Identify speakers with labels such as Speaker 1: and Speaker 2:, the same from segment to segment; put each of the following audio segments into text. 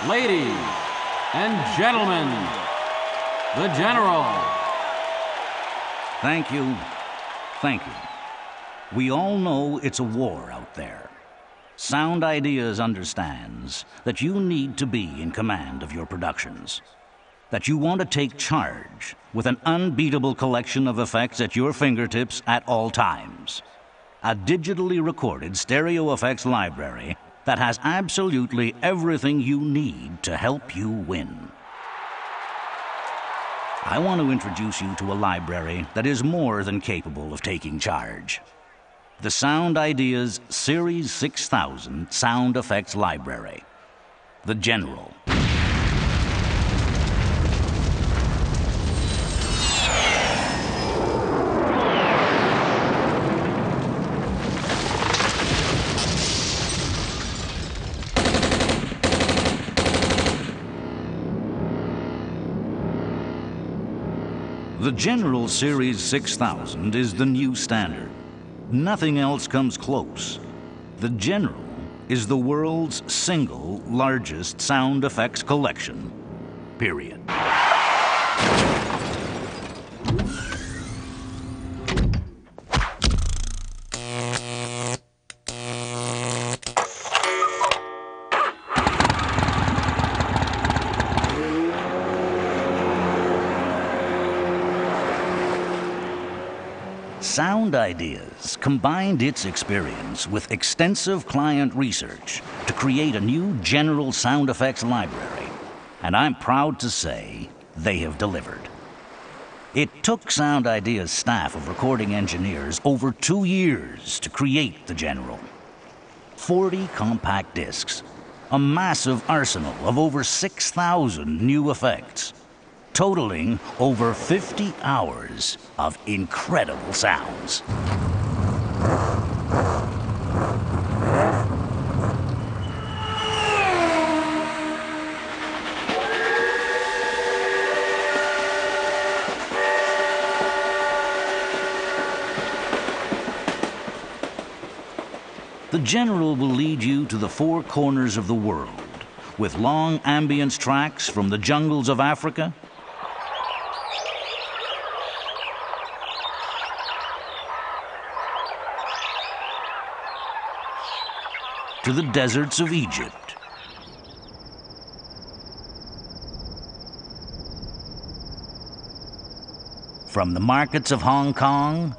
Speaker 1: Ladies and gentlemen, the General.
Speaker 2: Thank you. Thank you. We all know it's a war out there. Sound Ideas understands that you need to be in command of your productions. That you want to take charge with an unbeatable collection of effects at your fingertips at all times. A digitally recorded stereo effects library that has absolutely everything you need to help you win. I want to introduce you to a library that is more than capable of taking charge. The Sound Ideas Series 6000 Sound Effects Library. The General. The General Series 6000 is the new standard. Nothing else comes close. The General is the world's single largest sound effects collection. Period. Sound Ideas combined its experience with extensive client research to create a new general sound effects library, and I'm proud to say they have delivered. It took Sound Ideas' staff of recording engineers over 2 years to create the General. 40 compact discs, a massive arsenal of over 6,000 new effects, totaling over 50 hours of incredible sounds. The General will lead you to the four corners of the world, with long ambience tracks from the jungles of Africa to the deserts of Egypt, from the markets of Hong Kong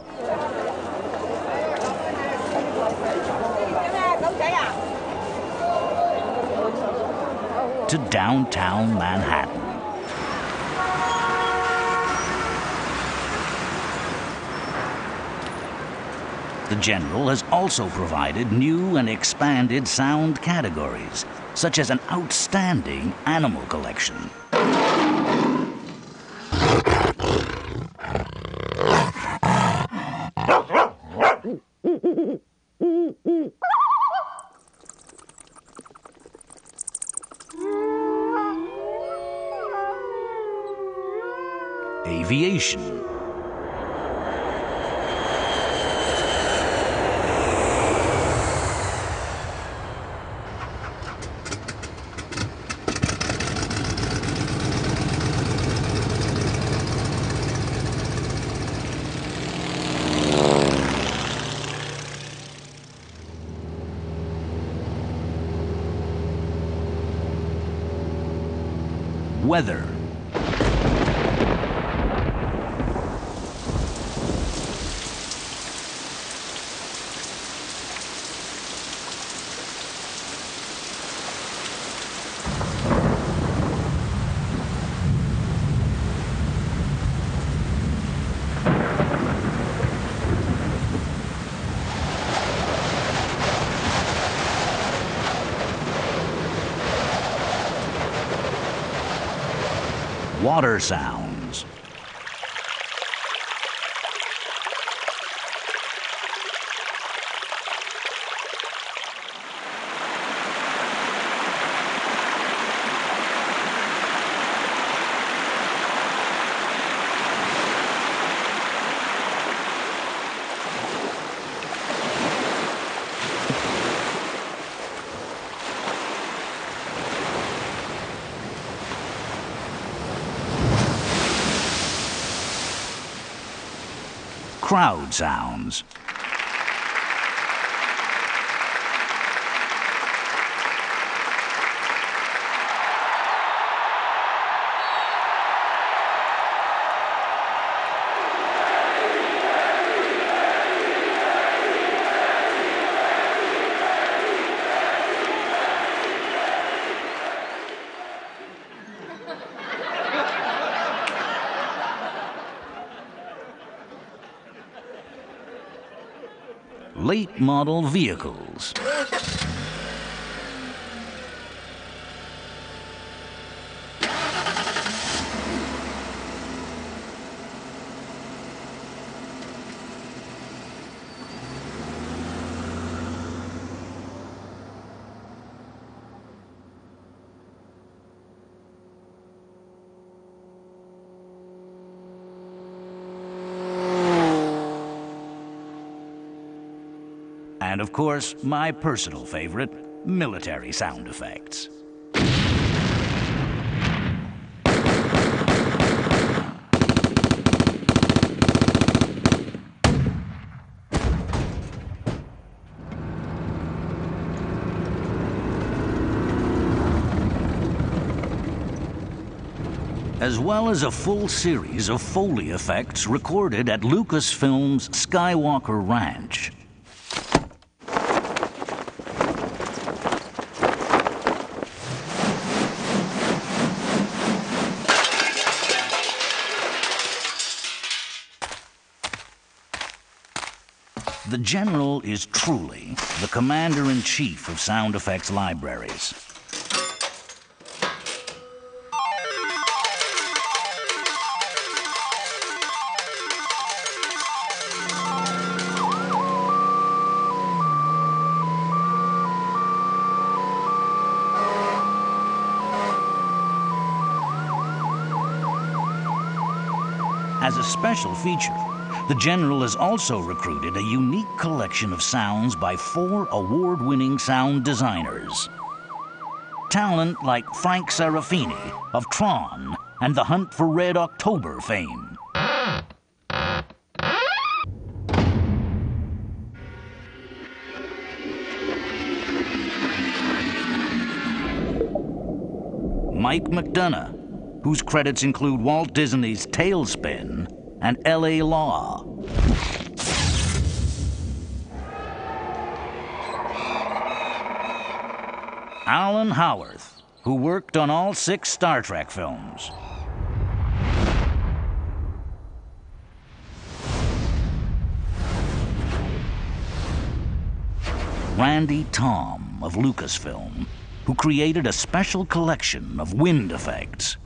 Speaker 2: to downtown Manhattan. The General has also provided new and expanded sound categories, such as an outstanding animal collection. Aviation. Weather. Water sounds. crowd sounds. Late model vehicles. And of course, my personal favorite, military sound effects. As well as a full series of Foley effects recorded at Lucasfilm's Skywalker Ranch. The General is truly the commander-in-chief of sound effects libraries. As a special feature, the General has also recruited a unique collection of sounds by 4 award-winning sound designers. Talent like Frank Serafini of Tron and the Hunt for Red October fame. Mike McDonough, whose credits include Walt Disney's Tailspin and L.A. Law. Alan Howarth, who worked on all 6 Star Trek films. Randy Tom of Lucasfilm, who created a special collection of wind effects.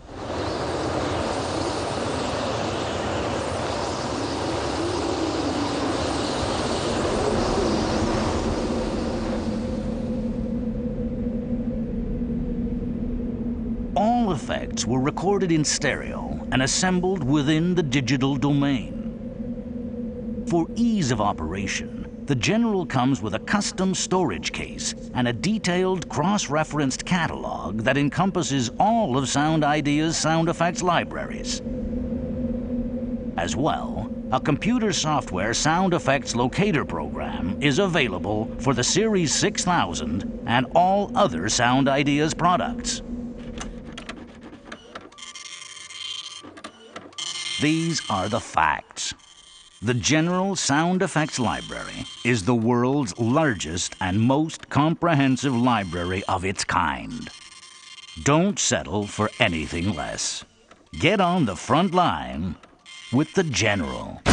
Speaker 2: All effects were recorded in stereo and assembled within the digital domain. For ease of operation, the General comes with a custom storage case and a detailed cross-referenced catalog that encompasses all of Sound Idea's sound effects libraries. As well, a computer software sound effects locator program is available for the Series 6000 and all other Sound Ideas products. These are the facts. The General Sound Effects Library is the world's largest and most comprehensive library of its kind. Don't settle for anything less. Get on the front line with the General.